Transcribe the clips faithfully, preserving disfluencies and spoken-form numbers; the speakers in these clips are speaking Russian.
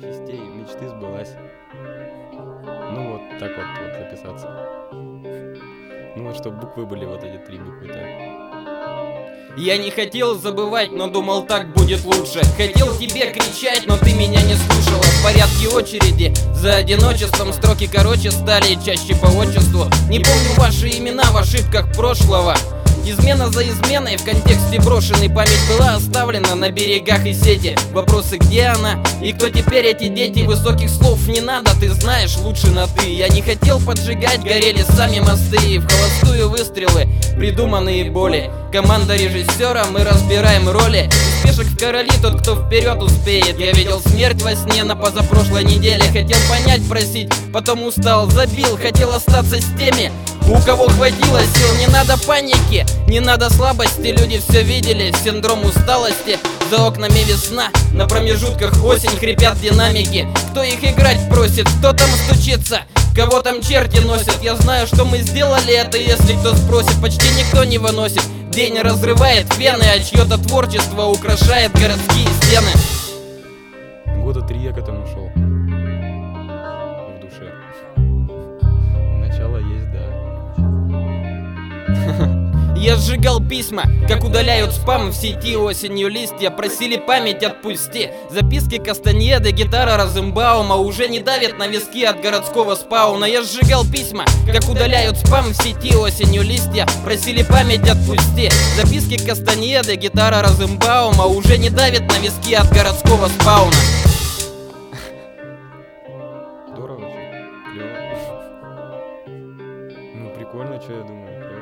частей мечты сбылась. Ну вот так вот, вот записаться. Ну вот, чтобы буквы были вот эти три буквы, так. Я не хотел забывать, но думал, так будет лучше. Хотел тебе кричать, но ты меня не слушала. В порядке очереди, за одиночеством строки короче стали, чаще по отчеству. Не помню ваши имена в ошибках прошлого. Измена за изменой в контексте брошенной. Память была оставлена на берегах и сети. Вопросы, где она и кто теперь эти дети. Высоких слов не надо, ты знаешь, лучше на ты. Я не хотел поджигать, горели сами мосты. И в холостую выстрелы, придуманные боли. Команда режиссера, мы разбираем роли. Из пешек в короли тот, кто вперед успеет. Я видел смерть во сне на позапрошлой неделе. Хотел понять, просить, потом устал, забил. Хотел остаться с теми, у кого хватило сил. Не надо паники, не надо слабости. Люди все видели, синдром усталости. За окнами весна, на промежутках осень. Хрипят динамики, кто их играть просит, кто там стучится, кого там черти носят. Я знаю, что мы сделали это, если кто спросит. Почти никто не выносит, день разрывает вены, а чье-то творчество украшает городские стены. Года три я к этому шел. В душе. Начало есть, да. Я сжигал письма, как удаляют спам в сети. Осенью листья просили память отпусти. Записки Кастаньеды, гитара Розенбаума уже не давит на виски от городского спауна. Я сжигал письма, как удаляют спам в сети. Осенью листья просили память отпусти. Записки Кастаньеды, гитара Розенбаума уже не давит на виски от городского спауна. Здорово, клево. Ну прикольно, что я думаю, клево.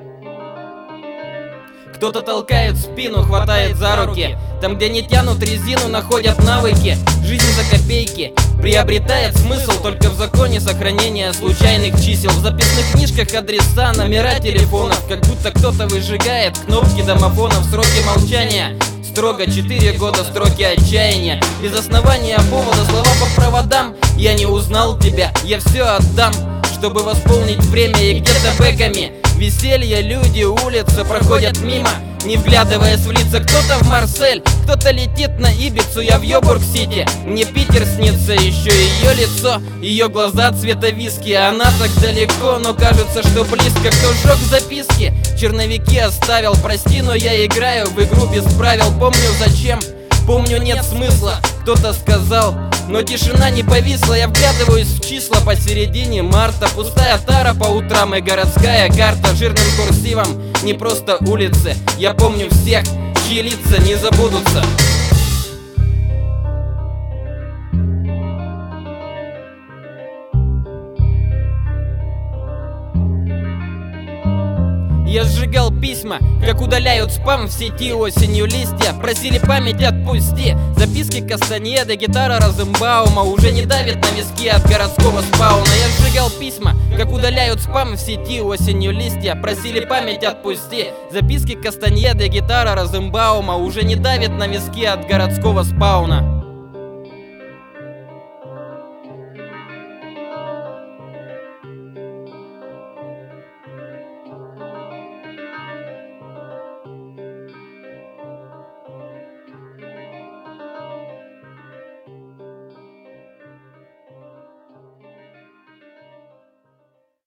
Кто-то толкает в спину, хватает за руки. Там, где не тянут резину, находят навыки. Жизнь за копейки приобретает смысл только в законе сохранения случайных чисел. В записных книжках адреса, номера телефонов. Как будто кто-то выжигает кнопки домофонов. Сроки молчания строго четыре года, строки отчаяния. Без основания повода, слова по проводам. Я не узнал тебя, я все отдам, чтобы восполнить время. И где-то бэками веселье, люди, улицы проходят мимо, не вглядываясь в лица. Кто-то в Марсель, кто-то летит на Ибицу. Я в Йобург-Сити, мне Питер снится. Еще ее лицо, ее глаза цвета виски. Она так далеко, но кажется, что близко. Кто сжег записки, черновики оставил. Прости, но я играю в игру без правил. Помню зачем, помню нет смысла. Кто-то сказал, но тишина не повисла. Я вглядываюсь в числа посередине марта. Пустая тара по утрам и городская карта жирным курсивом, не просто улицы. Я помню всех, чьи лица не забудутся. Я сжигал письма, как удаляют спам в сети. Осенью листья просили память отпусти. Записки Кастаньеды, гитара Розенбаума уже не давит на виски от городского спауна. Я сжигал письма, как удаляют спам в сети. Осенью листья просили память отпусти. Записки Кастаньеды, гитара Розенбаума уже не давит на виски от городского спауна.